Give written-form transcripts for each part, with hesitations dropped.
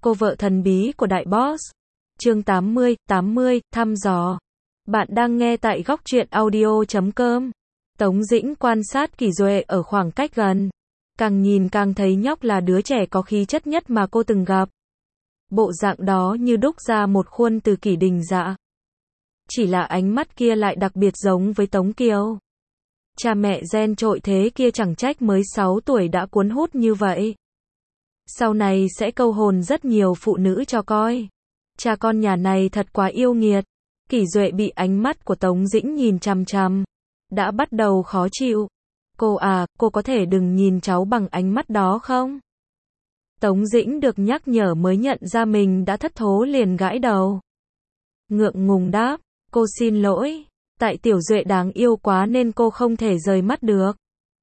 Cô vợ thần bí của đại boss. Chương 80, thăm dò. Bạn đang nghe tại góc truyện audio.com. Tống Dĩnh quan sát Kỷ Duệ ở khoảng cách gần. Càng nhìn càng thấy nhóc là đứa trẻ có khí chất nhất mà cô từng gặp. Bộ dạng đó như đúc ra một khuôn từ Kỷ Đình Dạ. Chỉ là ánh mắt kia lại đặc biệt giống với Tống Kiều. Cha mẹ gen trội thế kia chẳng trách mới 6 tuổi đã cuốn hút như vậy. Sau này sẽ câu hồn rất nhiều phụ nữ cho coi. Cha con nhà này thật quá yêu nghiệt. Kỷ Duệ bị ánh mắt của Tống Dĩnh nhìn chằm chằm. Đã bắt đầu khó chịu. Cô à, cô có thể đừng nhìn cháu bằng ánh mắt đó không? Tống Dĩnh được nhắc nhở mới nhận ra mình đã thất thố liền gãi đầu. Ngượng ngùng đáp, cô xin lỗi. Tại Tiểu Duệ đáng yêu quá nên cô không thể rời mắt được.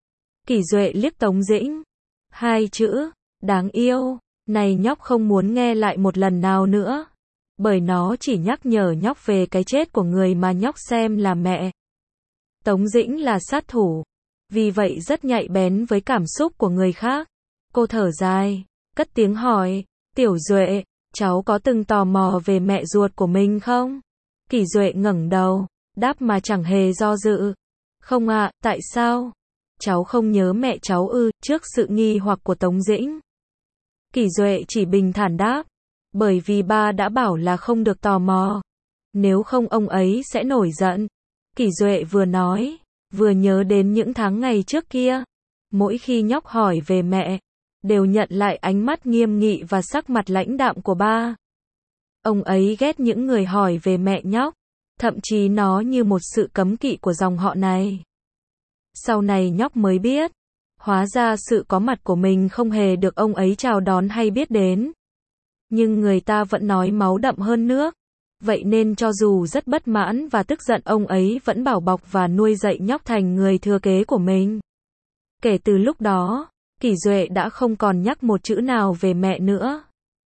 Kỷ Duệ liếc Tống Dĩnh. 2 chữ, đáng yêu, này nhóc không muốn nghe lại một lần nào nữa. Bởi nó chỉ nhắc nhở nhóc về cái chết của người mà nhóc xem là mẹ. Tống Dĩnh là sát thủ, vì vậy rất nhạy bén với cảm xúc của người khác. Cô thở dài, cất tiếng hỏi, Tiểu Duệ, cháu có từng tò mò về mẹ ruột của mình không? Kỷ Duệ ngẩng đầu, đáp mà chẳng hề do dự. Không ạ, tại sao? Cháu không nhớ mẹ cháu ư? Trước sự nghi hoặc của Tống Dĩnh, Kỷ Duệ chỉ bình thản đáp, bởi vì ba đã bảo là không được tò mò. Nếu không ông ấy sẽ nổi giận. Kỷ Duệ vừa nói, vừa nhớ đến những tháng ngày trước kia. Mỗi khi nhóc hỏi về mẹ, đều nhận lại ánh mắt nghiêm nghị và sắc mặt lãnh đạm của ba. Ông ấy ghét những người hỏi về mẹ nhóc, thậm chí nó như một sự cấm kỵ của dòng họ này. Sau này nhóc mới biết, hóa ra sự có mặt của mình không hề được ông ấy chào đón hay biết đến. Nhưng người ta vẫn nói máu đậm hơn nước. Vậy nên cho dù rất bất mãn và tức giận, ông ấy vẫn bảo bọc và nuôi dạy nhóc thành người thừa kế của mình. Kể từ lúc đó, Kỷ Duệ đã không còn nhắc một chữ nào về mẹ nữa.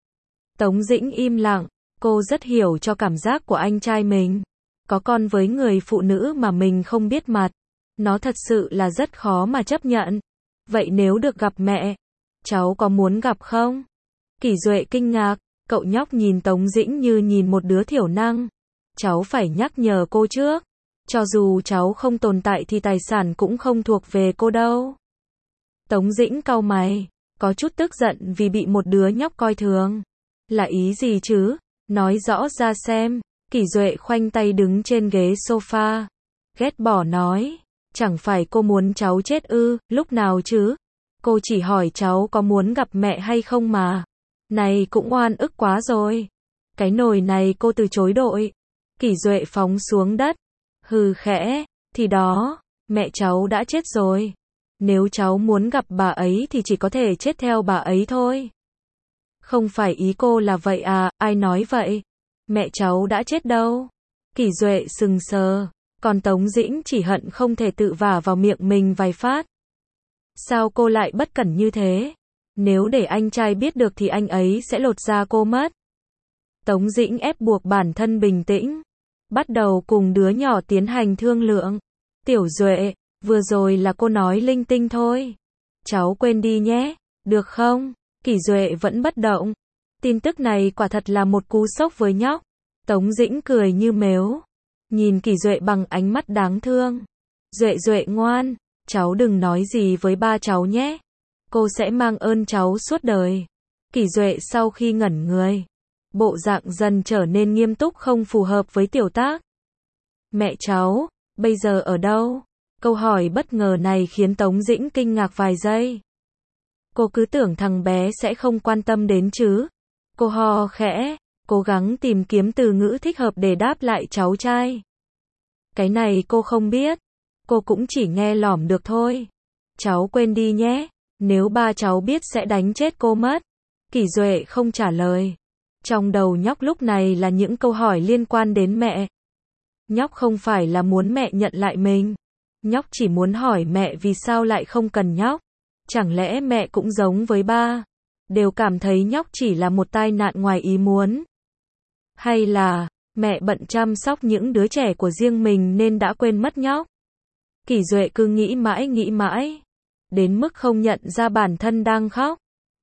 Tống Dĩnh im lặng, cô rất hiểu cho cảm giác của anh trai mình. Có con với người phụ nữ mà mình không biết mặt, nó thật sự là rất khó mà chấp nhận. Vậy nếu được gặp mẹ, cháu có muốn gặp không? Kỷ Duệ kinh ngạc, cậu nhóc nhìn Tống Dĩnh như nhìn một đứa thiểu năng. Cháu phải nhắc nhở cô trước. Cho dù cháu không tồn tại thì tài sản cũng không thuộc về cô đâu. Tống Dĩnh cau mày, có chút tức giận vì bị một đứa nhóc coi thường. Là ý gì chứ? Nói rõ ra xem. Kỷ Duệ khoanh tay đứng trên ghế sofa. Ghét bỏ nói, chẳng phải cô muốn cháu chết ư? Lúc nào chứ? Cô chỉ hỏi cháu có muốn gặp mẹ hay không mà. Này cũng oan ức quá rồi. Cái nồi này cô từ chối đội. Kỷ Duệ phóng xuống đất. Hừ khẽ, thì đó, mẹ cháu đã chết rồi. Nếu cháu muốn gặp bà ấy thì chỉ có thể chết theo bà ấy thôi. Không phải ý cô là vậy à? Ai nói vậy? Mẹ cháu đã chết đâu? Kỷ Duệ sừng sờ, còn Tống Dĩnh chỉ hận không thể tự vả vào miệng mình vài phát. Sao cô lại bất cẩn như thế? Nếu để anh trai biết được thì anh ấy sẽ lột da cô mất. Tống Dĩnh ép buộc bản thân bình tĩnh, bắt đầu cùng đứa nhỏ tiến hành thương lượng. Tiểu Duệ, vừa rồi là cô nói linh tinh thôi. Cháu quên đi nhé, được không? Kỷ Duệ vẫn bất động. Tin tức này quả thật là một cú sốc với nhóc. Tống Dĩnh cười như mếu, nhìn Kỷ Duệ bằng ánh mắt đáng thương. Duệ Duệ ngoan, cháu đừng nói gì với ba cháu nhé. Cô sẽ mang ơn cháu suốt đời. Kỷ Duệ sau khi ngẩn người, bộ dạng dần trở nên nghiêm túc không phù hợp với tiểu tác. Mẹ cháu, bây giờ ở đâu? Câu hỏi bất ngờ này khiến Tống Dĩnh kinh ngạc vài giây. Cô cứ tưởng thằng bé sẽ không quan tâm đến chứ. Cô ho khẽ, cố gắng tìm kiếm từ ngữ thích hợp để đáp lại cháu trai. Cái này cô không biết. Cô cũng chỉ nghe lỏm được thôi. Cháu quên đi nhé. Nếu ba cháu biết sẽ đánh chết cô mất. Kỷ Duệ không trả lời. Trong đầu nhóc lúc này là những câu hỏi liên quan đến mẹ. Nhóc không phải là muốn mẹ nhận lại mình. Nhóc chỉ muốn hỏi mẹ vì sao lại không cần nhóc. Chẳng lẽ mẹ cũng giống với ba? Đều cảm thấy nhóc chỉ là một tai nạn ngoài ý muốn. Hay là, mẹ bận chăm sóc những đứa trẻ của riêng mình nên đã quên mất nhóc? Kỷ Duệ cứ nghĩ mãi, đến mức không nhận ra bản thân đang khóc.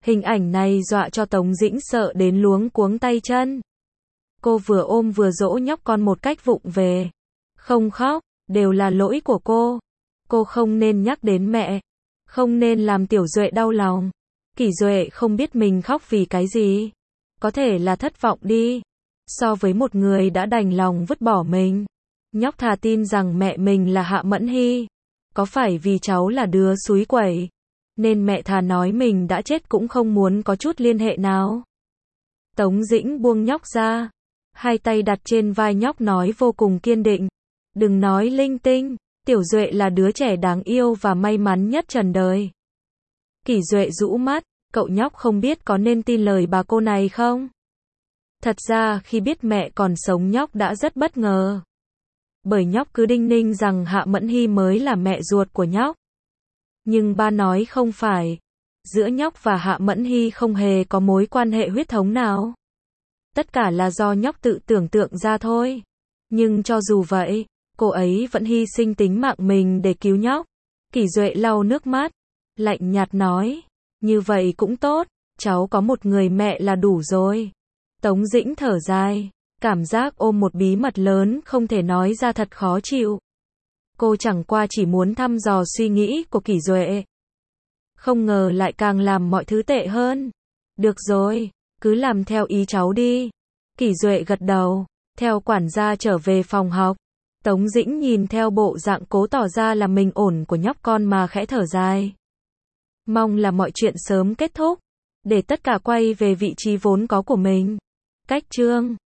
Hình ảnh này dọa cho Tống Dĩnh sợ đến luống cuống tay chân. Cô vừa ôm vừa dỗ nhóc con một cách vụng về. Không khóc, đều là lỗi của cô. Cô không nên nhắc đến mẹ. Không nên làm Tiểu Duệ đau lòng. Kỷ Duệ không biết mình khóc vì cái gì. Có thể là thất vọng đi. So với một người đã đành lòng vứt bỏ mình. Nhóc thà tin rằng mẹ mình là Hạ Mẫn Hy. Có phải vì cháu là đứa xúi quẩy, nên mẹ thà nói mình đã chết cũng không muốn có chút liên hệ nào. Tống Dĩnh buông nhóc ra. Hai tay đặt trên vai nhóc nói vô cùng kiên định. Đừng nói linh tinh. Tiểu Duệ là đứa trẻ đáng yêu và may mắn nhất trần đời. Kỷ Duệ rũ mắt. Cậu nhóc không biết có nên tin lời bà cô này không? Thật ra khi biết mẹ còn sống nhóc đã rất bất ngờ. Bởi nhóc cứ đinh ninh rằng Hạ Mẫn Hy mới là mẹ ruột của nhóc. Nhưng ba nói không phải. Giữa nhóc và Hạ Mẫn Hy không hề có mối quan hệ huyết thống nào. Tất cả là do nhóc tự tưởng tượng ra thôi. Nhưng cho dù vậy, cô ấy vẫn hy sinh tính mạng mình để cứu nhóc. Kỷ Duệ lau nước mắt, lạnh nhạt nói. Như vậy cũng tốt, cháu có một người mẹ là đủ rồi. Tống Dĩnh thở dài. Cảm giác ôm một bí mật lớn không thể nói ra thật khó chịu. Cô chẳng qua chỉ muốn thăm dò suy nghĩ của Kỷ Duệ. Không ngờ lại càng làm mọi thứ tệ hơn. Được rồi, cứ làm theo ý cháu đi. Kỷ Duệ gật đầu, theo quản gia trở về phòng học. Tống Dĩnh nhìn theo bộ dạng cố tỏ ra là mình ổn của nhóc con mà khẽ thở dài. Mong là mọi chuyện sớm kết thúc, để tất cả quay về vị trí vốn có của mình. Cách chương